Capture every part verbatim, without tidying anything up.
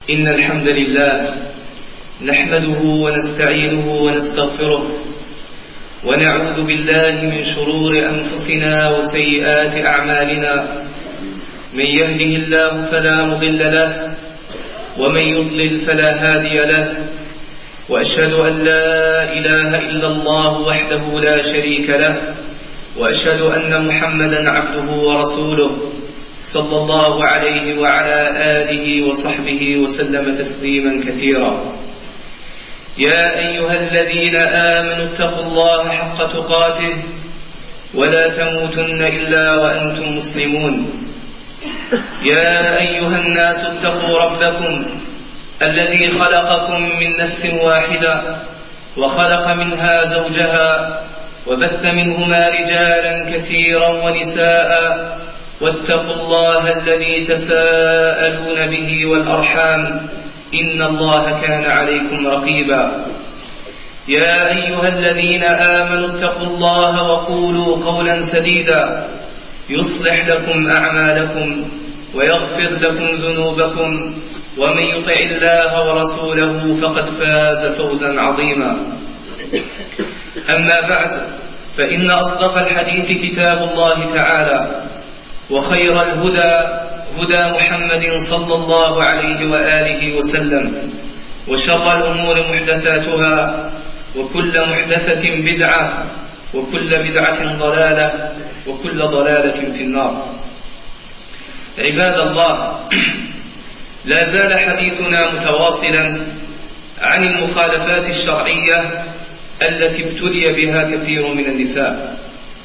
إن الحمد لله نحمده ونستعينه ونستغفره ونعوذ بالله من شرور أنفسنا وسيئات أعمالنا. من يهده الله فلا مضل له ومن يضلل فلا هادي له، وأشهد أن لا إله إلا الله وحده لا شريك له، وأشهد أن محمدا عبده ورسوله صلى الله عليه وعلى آله وصحبه وسلم تسليما كثيرا. يا أيها الذين آمنوا اتقوا الله حق تقاته ولا تموتن إلا وأنتم مسلمون. يا أيها الناس اتقوا ربكم الذي خلقكم من نفس واحدة وخلق منها زوجها وبث منهما رجالا كثيرا ونساء، واتقوا الله الذي تساءلون به والأرحام إن الله كان عليكم رقيبا. يا أيها الذين آمنوا اتقوا الله وقولوا قولا سديدا يصلح لكم أعمالكم ويغفر لكم ذنوبكم، ومن يطع الله ورسوله فقد فاز فوزا عظيما. أما بعد، فإن أصدق الحديث كتاب الله تعالى، وخير الهدى هدى محمد صلى الله عليه وآله وسلم، وشر الأمور محدثاتها، وكل محدثة بدعة، وكل بدعة ضلالة، وكل ضلالة في النار. عباد الله، لا زال حديثنا متواصلا عن المخالفات الشرعية التي ابتلي بها كثير من النساء،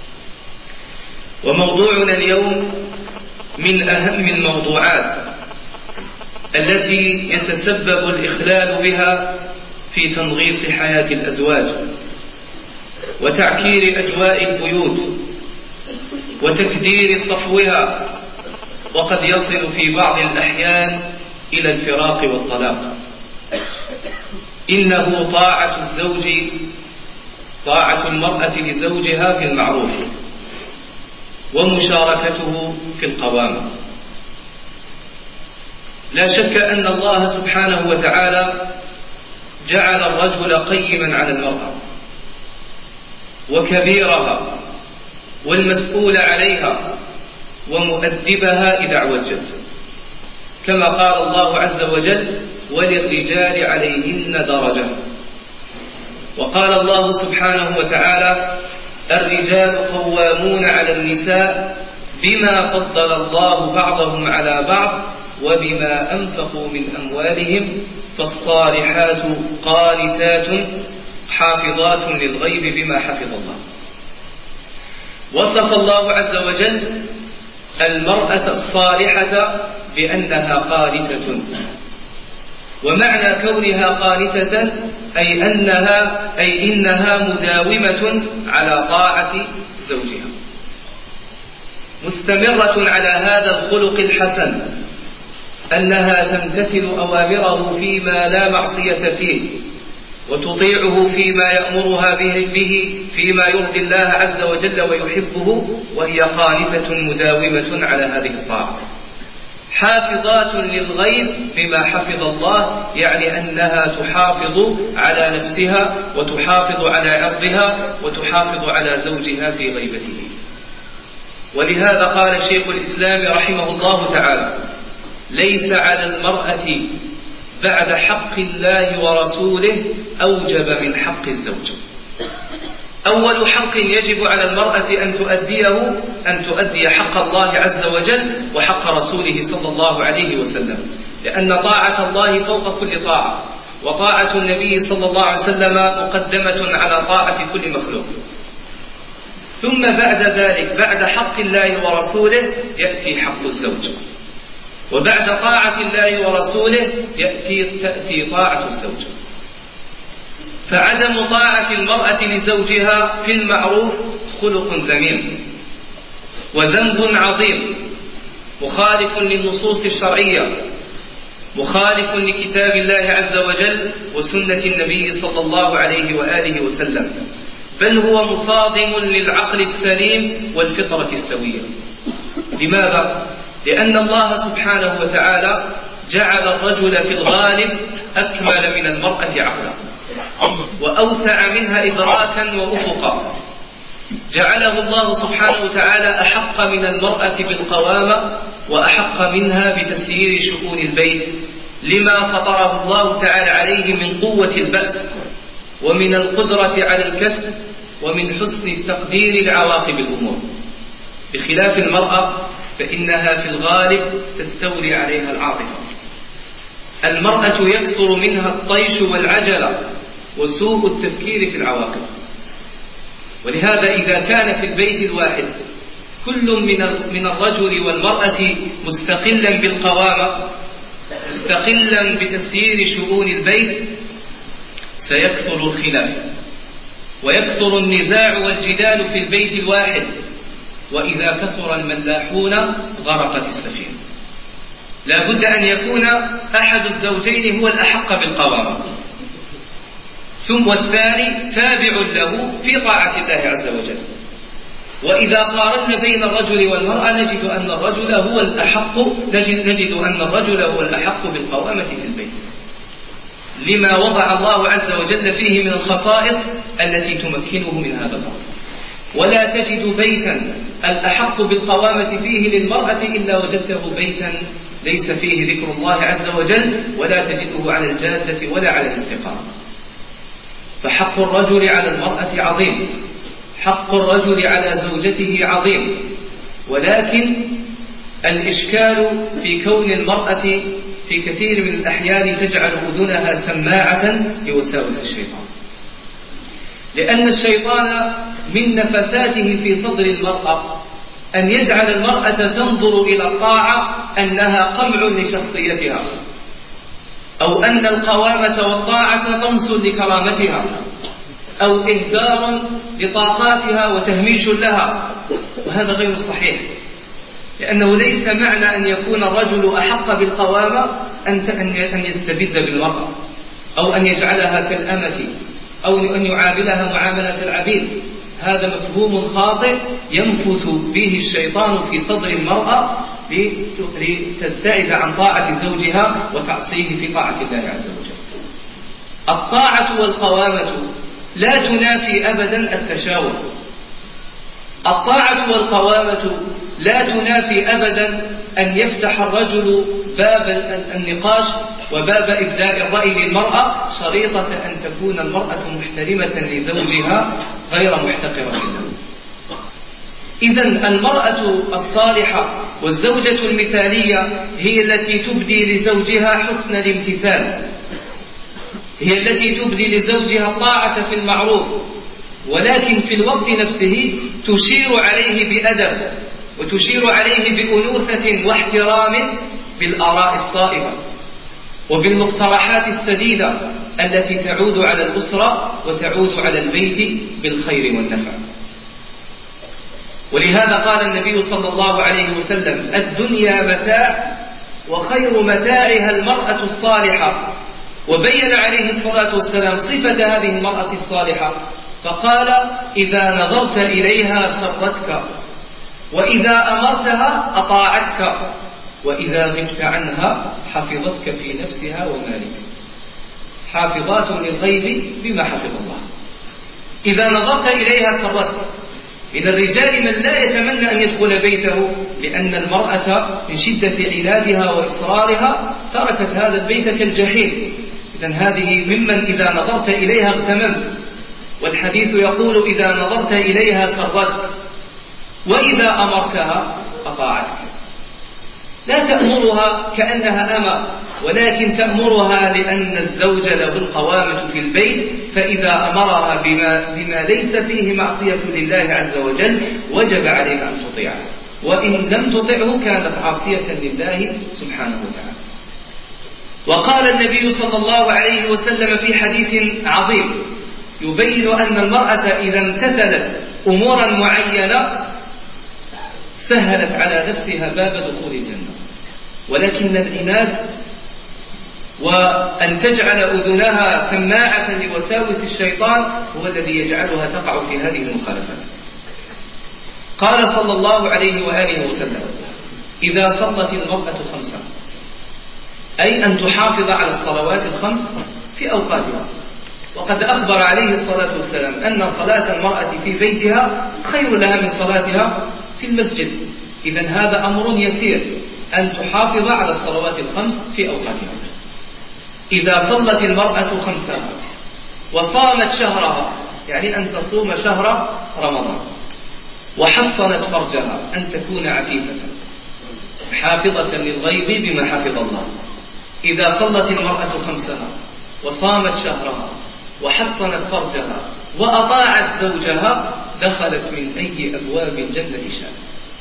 وموضوعنا اليوم من أهم الموضوعات التي يتسبب الإخلال بها في تنغيص حياة الأزواج وتعكير أجواء البيوت وتكدير صفوها، وقد يصل في بعض الأحيان إلى الفراق والطلاق. إنه طاعة الزوج طاعة المرأة لزوجها في المعروف ومشاركته في القوامة. لا شك أن الله سبحانه وتعالى جعل الرجل قيما على المرأة وكبيرها والمسؤول عليها ومؤدبها إذا اعوجت، كما قال الله عز وجل: وللرجال عليهن درجة. وقال الله سبحانه وتعالى: الرجال قوامون على النساء بما فضل الله بعضهم على بعض وبما أنفقوا من أموالهم، فالصالحات قانتات حافظات للغيب بما حفظ الله. وصف الله عز وجل المرأة الصالحة بأنها قانتة، ومعنى كونها قانتة أي أنها أي إنها مداومة على طاعة زوجها، مستمرة على هذا الخلق الحسن، أنها تمتثل أوامره فيما لا معصية فيه، وتطيعه فيما يأمرها به فيما يرضي الله عز وجل ويحبه، وهي قانتة مداومة على هذه الطاعة. حافظات للغيب بما حفظ الله، يعني أنها تحافظ على نفسها وتحافظ على عرضها وتحافظ على زوجها في غيبته. ولهذا قال شيخ الإسلام رحمه الله تعالى: ليس على المرأة بعد حق الله ورسوله أوجب من حق الزوج. أول حق يجب على المرأة أن تؤديه أن تؤدي حق الله عز وجل وحق رسوله صلى الله عليه وسلم، لأن طاعة الله فوق كل طاعة، وطاعة النبي صلى الله عليه وسلم مقدمة على طاعة كل مخلوق. ثم بعد ذلك، بعد حق الله ورسوله، يأتي حق الزوج، وبعد طاعة الله ورسوله يأتي تأتي طاعة الزوج. فعدم طاعة المرأة لزوجها في المعروف خلق ذميم وذنب عظيم، مخالف للنصوص الشرعية، مخالف لكتاب الله عز وجل وسنة النبي صلى الله عليه وآله وسلم، بل هو مصادم للعقل السليم والفطرة السوية. لماذا؟ لأن الله سبحانه وتعالى جعل الرجل في الغالب أكمل من المرأة عقلا وأوسع منها إدراكا وأفقا، جعله الله سبحانه وتعالى أحق من المرأة بالقوامة وأحق منها بتسيير شؤون البيت، لما فطره الله تعالى عليه من قوة البأس ومن القدرة على الكسب ومن حسن التقدير لعواقب الأمور، بخلاف المرأة فإنها في الغالب تستولي عليها العاطفة. المرأة يكثر منها الطيش والعجلة وسوء التفكير في العواقب، ولهذا إذا كان في البيت الواحد كل من من الرجل والمرأة مستقلا بالقوامة مستقلا بتسيير شؤون البيت سيكثر الخلاف ويكثر النزاع والجدال في البيت الواحد، وإذا كثر الملاحون غرقت السفينة. لا بد أن يكون أحد الزوجين هو الأحق بالقوامة، ثم والثاني تابع له في طاعة الله عز وجل. وإذا قارنا بين الرجل والمرأة نجد أن الرجل هو الأحق نجد, نجد أن الرجل هو الأحق بالقوامة في البيت، لما وضع الله عز وجل فيه من الخصائص التي تمكنه من هذا الأمر. ولا تجد بيتا الأحق بالقوامة فيه للمرأة إلا وجدته بيتا ليس فيه ذكر الله عز وجل، ولا تجده على الجادة ولا على الاستقامة. فحق الرجل على المرأة عظيم، حق الرجل على زوجته عظيم، ولكن الإشكال في كون المرأة في كثير من الأحيان تجعل أذنها سماعة لوساوس الشيطان، لأن الشيطان من نفثاته في صدر المرأة أن يجعل المرأة تنظر إلى الطاعة أنها قمع لشخصيتها، أو أن القوامة والطاعة طمس لكرامتها، أو إهدار لطاقاتها وتهميش لها، وهذا غير صحيح، لأنه ليس معنى أن يكون الرجل أحق بالقوامة أن يستبد بالمرأة أو أن يجعلها كالأمة أو أن يعاملها معاملة العبيد. هذا مفهوم خاطئ ينفث به الشيطان في صدر المرأة لتبتعد عن طاعة زوجها وتعصيه في طاعة الله عز وجل. الطاعة والقوامة لا تنافي أبدا التشاور، الطاعة والقوامة لا تنافي أبدا أن يفتح الرجل باب النقاش وباب إبداء الرأي للمرأة، شريطة أن تكون المرأة محترمة لزوجها غير محتقرة له. إذن المرأة الصالحة والزوجة المثالية هي التي تبدي لزوجها حسن الامتثال، هي التي تبدي لزوجها الطاعة في المعروف، ولكن في الوقت نفسه تشير عليه بأدب وتشير عليه بأنوثة واحترام بالآراء الصائبة وبالمقترحات السديدة التي تعود على الأسرة وتعود على البيت بالخير والنفع. ولهذا قال النبي صلى الله عليه وسلم: الدنيا متاع وخير متاعها المرأة الصالحة، وبين عليه الصلاة والسلام صفة هذه المرأة الصالحة فقال: إذا نظرت إليها سرتك، وإذا أمرتها أطاعتك، وإذا غبت عنها حفظتك في نفسها ومالك. حافظات للغيب بما حفظ الله. إذا نظرت إليها سرتك. من الرجال من لا يتمنى أن يدخل بيته لأن المرأة من شدة عنادها وإصرارها تركت هذا البيت كالجحيم. إذن هذه ممن إذا نظرت إليها اغتممت، والحديث يقول: إذا نظرت إليها سرتك، وإذا أمرتها أطاعتك. لا تأمرها كأنها أمة، ولكن تأمرها لأن الزوج له القوامة في البيت، فإذا أمرها بما, بما ليس فيه معصية لله عز وجل وجب عليها أن تطيعه، وإن لم تطعه كانت عاصية لله سبحانه وتعالى. وقال النبي صلى الله عليه وسلم في حديث عظيم يبين أن المرأة إذا امتثلت أمورا معينة سهلت على نفسها باب دخول الجنة، ولكن العناد وأن تجعل أذنها سماعة لوساوس الشيطان هو الذي يجعلها تقع في هذه المخالفات. قال صلى الله عليه وآله وسلم: إذا صلت المرأة خمسا أي أن تحافظ على الصلوات الخمس في أوقاتها. وقد أخبر عليه الصلاة والسلام أن صلاة المرأة في بيتها خير لها من صلاتها في المسجد. إذن هذا أمر يسير، أن تحافظ على الصلوات الخمس في أوقاتها. إذا صلت المرأة خمسها وصامت شهرها، يعني أن تصوم شهر رمضان، وحصنت فرجها، أن تكون عفيفة حافظة للغيب بما حفظ الله. إذا صلت المرأة خمسها وصامت شهرها وحصنت فرجها وأطاعت زوجها دخلت من أي أبواب الجنة شاءت.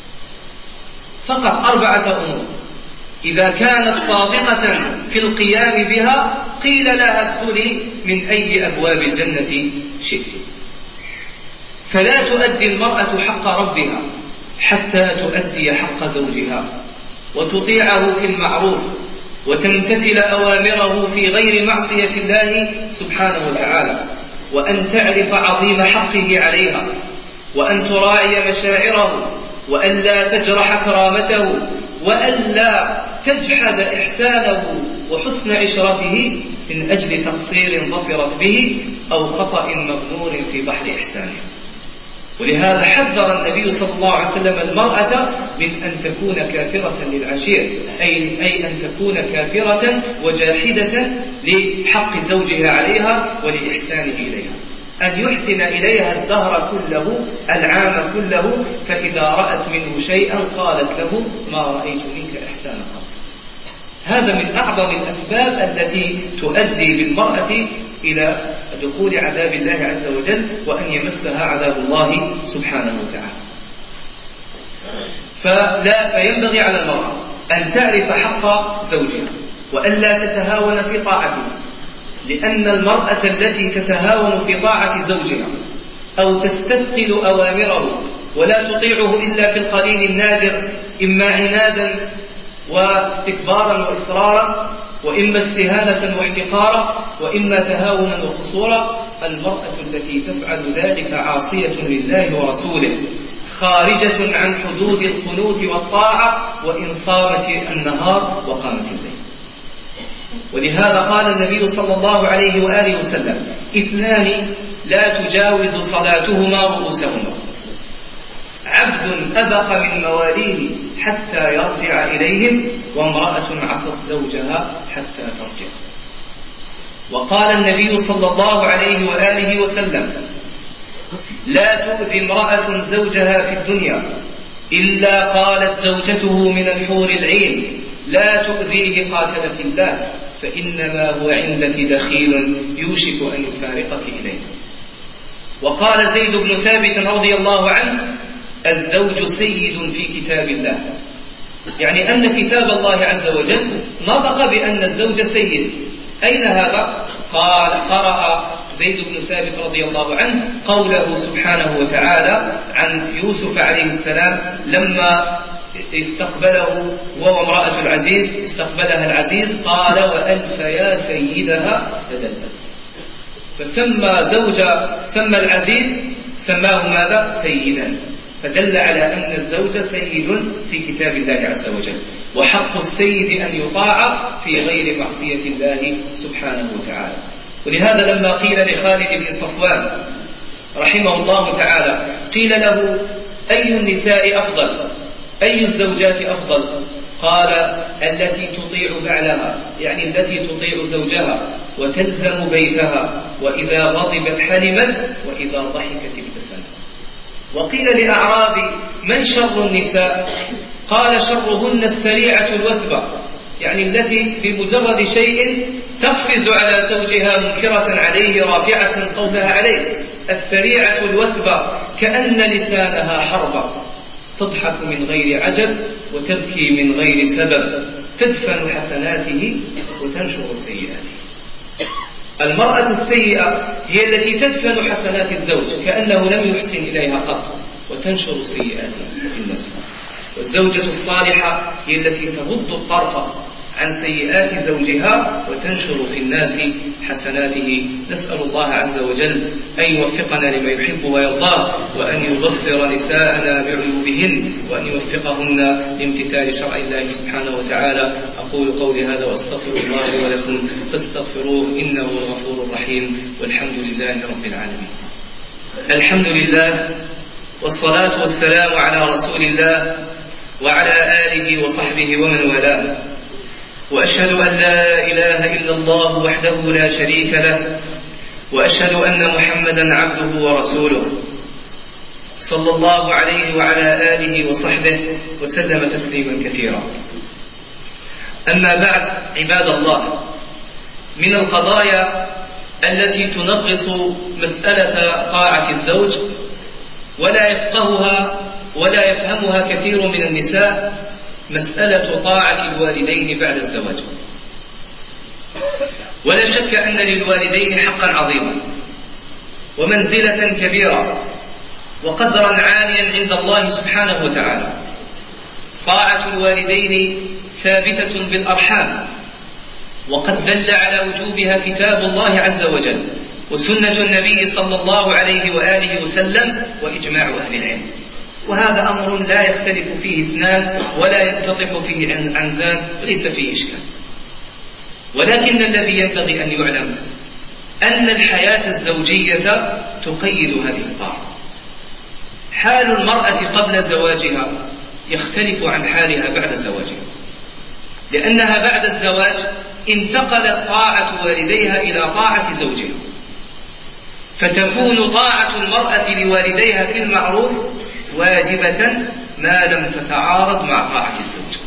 فقط أربعة أمور إذا كانت صادقة في القيام بها قيل لها ادخلي من أي أبواب الجنة شئت. فلا تؤدي المرأة حق ربها حتى تؤدي حق زوجها، وتطيعه في المعروف، وتمتثل أوامره في غير معصية الله سبحانه وتعالى، وأن تعرف عظيم حقه عليها، وأن تراعي مشاعره، وأن لا تجرح كرامته، وأن لا تجحد إحسانه وحسن عشرته من أجل تقصير ظفرت به أو خطأ مغمور في بحر إحسانه. ولهذا حذر النبي صلى الله عليه وسلم المرأة من أن تكون كافرة للعشير، أي, أي أن تكون كافرة وجاحدة لحق زوجها عليها ولإحسانه إليها، أن يحسن إليها الدهر كله العام كله، فإذا رأت منه شيئا قالت له ما رأيت منك إحسانا قط. هذا من أعظم الأسباب التي تؤدي بالمرأة إلى دخول عذاب الله عز وجل، وأن يمسها عذاب الله سبحانه وتعالى. فلا فينبغي على المرأة أن تعرف حق زوجها، وأن لا تتهاون في طاعته، لأن المرأة التي تتهاون في طاعة زوجها أو تستثقل أوامره ولا تطيعه إلا في القليل النادر، إما عنادا واستكبارا وإصرارا، وإما استهانة واحتقارا، وإما تهاونا وقصورا، المرأة التي تفعل ذلك عاصية لله ورسوله، خارجة عن حدود القنوت والطاعة، وإن صامت النهار وقامت الليل. ولهذا قال النبي صلى الله عليه وآله وسلم: اثنان لا تجاوز صلاتهما رؤوسهما، عبد أبق من مواليه حتى يرجع إليهم، وامرأة عصت زوجها حتى ترجع. وقال النبي صلى الله عليه وآله وسلم: لا تؤذي امرأة زوجها في الدنيا إلا قالت زوجته من الحور العين: لا تؤذيه قاتلك الله، فإنما هو عندك دخيل يوشك أن يفارقك إليه. وقال زيد بن ثابت رضي الله عنه: الزوج سيد في كتاب الله، يعني أن كتاب الله عز وجل نطق بأن الزوج سيد. أين هذا؟ قال قرأ زيد بن ثابت رضي الله عنه قوله سبحانه وتعالى عن يوسف عليه السلام لما استقبله هو وامرأة العزيز، استقبلها العزيز قال: وألف يا سيدها فدلت. فسمى زوج سمى العزيز سماه ماذا؟ سيدا، فدل على أن الزوج سيد في كتاب الله عز وجل، وحق السيد أن يطاع في غير معصية الله سبحانه وتعالى. ولهذا لما قيل لخالد بن صفوان رحمه الله تعالى، قيل له: أي النساء أفضل؟ أي الزوجات أفضل؟ قال: التي تطيع بعلها، يعني التي تطيع زوجها وتلزم بيتها، وإذا غضبت حلمت، وإذا ضحكت ابتسمت. وقيل لأعرابي: من شر النساء؟ قال: شرهن السريعة الوثبة، يعني التي بمجرد شيء تقفز على زوجها منكرة عليه رافعة صوتها عليه. السريعة الوثبة كأن لسانها حربة، تضحك من غير عجب وتبكي من غير سبب، تدفن حسناته وتنشر سيئاته. المرأة السيئة هي التي تدفن حسنات الزوج كأنه لم يحسن إليها قط، وتنشر سيئاته في الناس. والزوجة الصالحة هي التي تغض الطرف عن سيئات زوجها وتنشر في الناس حسناته. نسأل الله عز وجل أن يوفقنا لما يحب ويرضاه، وأن يبصر نساءنا بعيوبهن، وأن يوفقهن لامتثال شرع الله سبحانه وتعالى. أقول قولي هذا وأستغفر الله لي ولكم فاستغفروه إنه هو الغفور الرحيم، والحمد لله رب العالمين. الحمد لله والصلاة والسلام على رسول الله وعلى آله وصحبه ومن والاه، وأشهد أن لا إله إلا الله وحده لا شريك له، وأشهد أن محمدا عبده ورسوله صلى الله عليه وعلى آله وصحبه وسلم تسليما كثيرا. أما بعد، عباد الله، من القضايا التي تنغص مسألة طاعة الزوج ولا يفقهها ولا يفهمها كثير من النساء مسألة طاعة الوالدين بعد الزواج. ولا شك أن للوالدين حقا عظيما ومنزلة كبيرة وقدرا عاليا عند الله سبحانه وتعالى. طاعة الوالدين ثابتة بالأرحام، وقد دل على وجوبها كتاب الله عز وجل وسنة النبي صلى الله عليه وآله وسلم وإجماع أهل العلم، وهذا أمر لا يختلف فيه اثنان ولا ينتطق فيه عنزان وليس فيه إشكال. ولكن الذي ينبغي أن يعلم أن الحياة الزوجية تقيد هذه الطاعة. حال المرأة قبل زواجها يختلف عن حالها بعد زواجها، لأنها بعد الزواج انتقلت طاعة والديها إلى طاعة زوجها، فتكون طاعة المرأة لوالديها في المعروف واجبة ما لم تتعارض مع طاعة الزوج.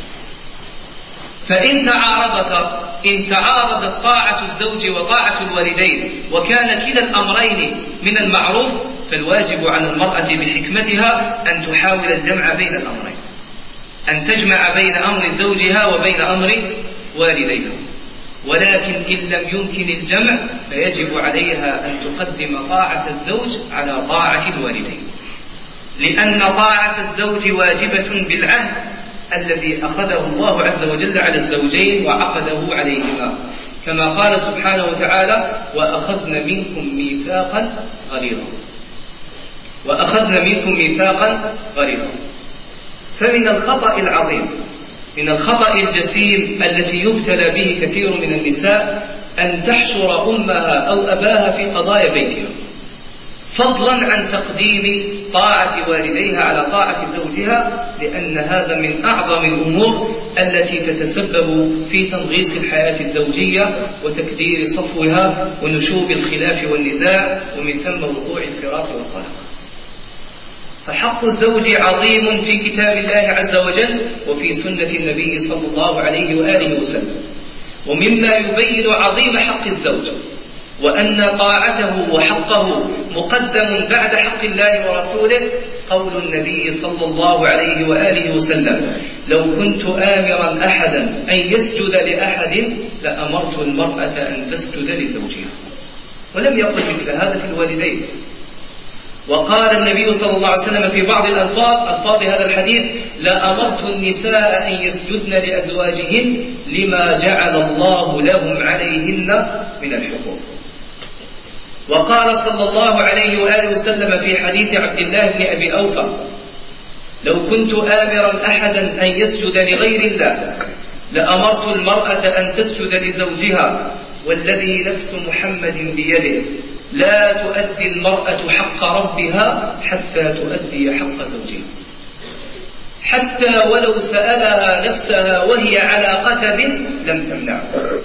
فإن تعارضت إن تعارضت طاعة الزوج وطاعة الوالدين وكان كلا الأمرين من المعروف، فالواجب على المرأة بحكمتها أن تحاول الجمع بين الأمرين، أن تجمع بين أمر زوجها وبين أمر والديها. ولكن إن لم يمكن الجمع فيجب عليها أن تقدم طاعة الزوج على طاعة الوالدين، لأن طاعة الزوج واجبة بالعهد الذي أخذه الله عز وجل على الزوجين وعقده عليهما، كما قال سبحانه وتعالى: وأخذن منكم ميثاقا غليظا وأخذن منكم ميثاقا غليظا. فمن الخطأ العظيم، من الخطأ الجسيم التي يبتلى به كثير من النساء أن تحشر أمها أو أباها في قضايا بيتها، فضلا عن تقديم طاعة والديها على طاعة زوجها، لأن هذا من أعظم الأمور التي تتسبب في تنغيص الحياة الزوجية وتكدير صفوها ونشوب الخلاف والنزاع، ومن ثم وقوع الفراق والطلاق. فحق الزوج عظيم في كتاب الله عز وجل وفي سنة النبي صلى الله عليه وآله وسلم. ومما يبين عظيم حق الزوج وأن طاعته وحقه مقدم بعد حق الله ورسوله قول النبي صلى الله عليه وآله وسلم: لو كنت آمرا أحدا أن يسجد لأحد لأمرت المرأة أن تسجد لزوجها. ولم يقل مثل هذا في الوالدين. وقال النبي صلى الله عليه وسلم في بعض الألفاظ ألفاظ هذا الحديث: لأمرت النساء أن يسجدن لأزواجهن لما جعل الله لهم عليهن من الحقوق. وقال صلى الله عليه وآله وسلم في حديث عبد الله بن أبي أوفى: لو كنت آمرا أحدا أن يسجد لغير الله لأمرت المرأة أن تسجد لزوجها، والذي نفس محمد بيده لا تؤدي المرأة حق ربها حتى تؤدي حق زوجها، حتى ولو سألها نفسها وهي على قتب لم تمنعه.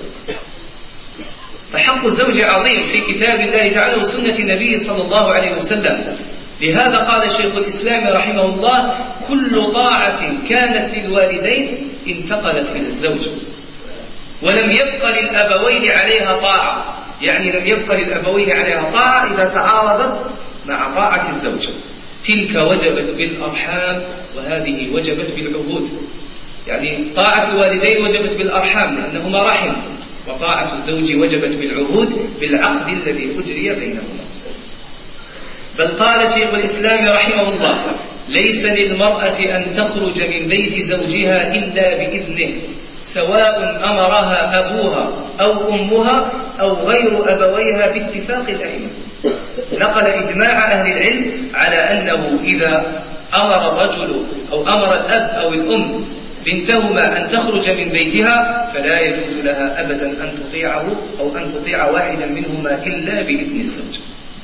فحق الزوج عظيم في كتاب الله تعالى وسنة النبي صلى الله عليه وسلم. لهذا قال شيخ الإسلام رحمه الله: كل طاعة كانت للوالدين انتقلت إلى الزوج، ولم يبق للأبوين عليها طاعة، يعني لم يبق للأبوين عليها طاعة إذا تعارضت مع طاعة الزوج. تلك وجبت بالأرحام وهذه وجبت بالعهود. يعني طاعة الوالدين وجبت بالأرحام لأنهما رحم، وطاعة الزوج وجبت بالعهود بالعقد الذي أجري بينهما. بل قال شيخ الإسلام رحمه الله: ليس للمرأة أن تخرج من بيت زوجها إلا بإذنه سواء أمرها أبوها أو أمها أو غير أبويها باتفاق الأئمة. نقل إجماع أهل العلم على أنه إذا أمر الرجل أو أمر الأب أو الأم بنتهما أن تخرج من بيتها فلا يجوز لها أبدا أن تطيعه أو أن تطيع واحدا منهما إلا بإذن الزوج.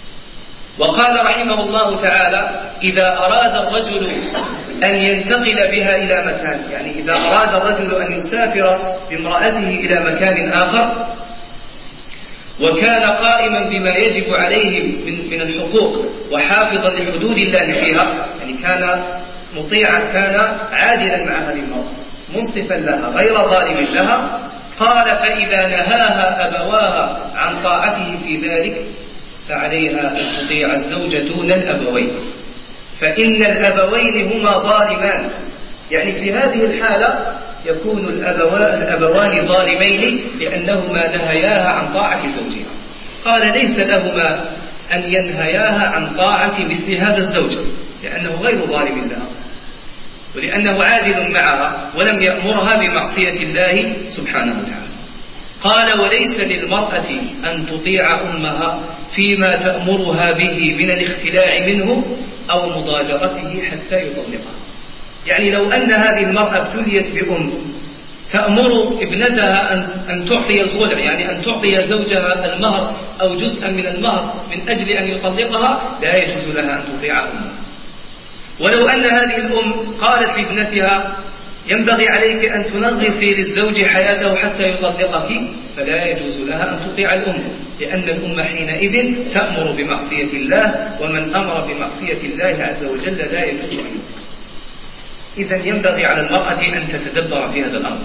وقال رحمه الله تعالى: إذا أراد الرجل أن ينتقل بها إلى مكان، يعني إذا أراد الرجل أن يسافر بامرأته إلى مكان آخر وكان قائما بما يجب عليه من الحقوق وحافظا لحدود الله فيها، يعني كان مطيعا، كان عادلا مع هذه المرأة منصفا لها غير ظالم لها، قال: فإذا نهاها أبواها عن طاعته في ذلك فعليها أن تطيع الزوجة دون الأبوين، فإن الأبوين هما ظالمان. يعني في هذه الحالة يكون الأبوان ظالمين لأنهما نهياها عن طاعة زوجها. قال: ليس لهما أن ينهياها عن طاعة مثل هذا الزوج لأنه غير ظالم لها ولأنه عادل معها ولم يأمرها بمعصية الله سبحانه وتعالى. قال: وليس للمرأة أن تطيع أمها فيما تأمرها به من الاختلاع منه أو مضاجرته حتى يطلقها. يعني لو أن هذه المرأة ابتليت بأم تأمر ابنتها أن تعطي الخلع، يعني أن تعطي زوجها المهر أو جزءا من المهر من أجل أن يطلقها، لا يجوز لها أن تطيع أمها. ولو أن هذه الأم قالت لابنتها: ينبغي عليك أن تنغصي للزوج حياته حتى يطلقك، فلا يجوز لها أن تطيع الأم، لأن الأم حينئذ تأمر بمعصية الله، ومن أمر بمعصية الله عز وجل لا يجوز أن يطيع. إذن ينبغي على المرأة أن تتدبر في هذا الأمر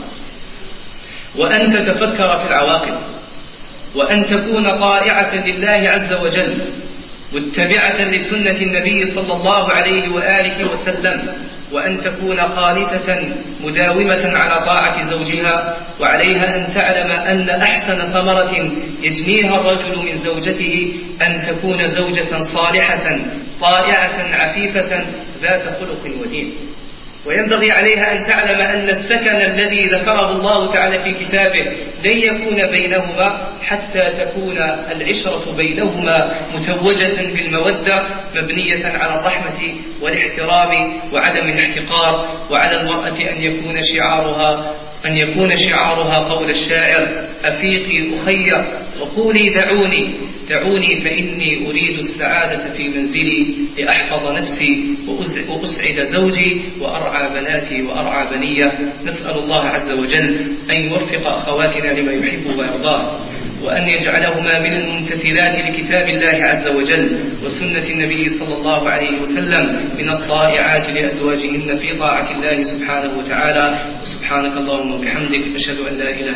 وأن تتفكر في العواقب وأن تكون طائعة لله عز وجل متبعة لسنة النبي صلى الله عليه وآله وسلم، وأن تكون قانتة مداومة على طاعة زوجها. وعليها أن تعلم أن أحسن ثمرة يجنيها الرجل من زوجته أن تكون زوجة صالحة طائعة عفيفة ذات خلق ودين. وينبغي عليها أن تعلم أن السكن الذي ذكره الله تعالى في كتابه لن يكون بينهما حتى تكون العشرة بينهما متوجة بالمودة مبنية على الرحمة والاحترام وعدم الاحتقار. وعلى المرأة أن يكون شعارها أن يكون شعارها قول الشاعر: أفيقي أخي وقولي دعوني دعوني فإني أريد السعادة في منزلي لأحفظ نفسي وأسعد زوجي وأرعى بناتي وأرعى بنية. نسأل الله عز وجل أن يوفق أخواتنا لما يحب ويرضاه، وأن يجعلهما من الممتثلات لكتاب الله عز وجل وسنة النبي صلى الله عليه وسلم، من الطائعات لأزواجهن في طاعة الله سبحانه وتعالى. وسبحانك اللهم وبحمدك، أشهد أن لا إله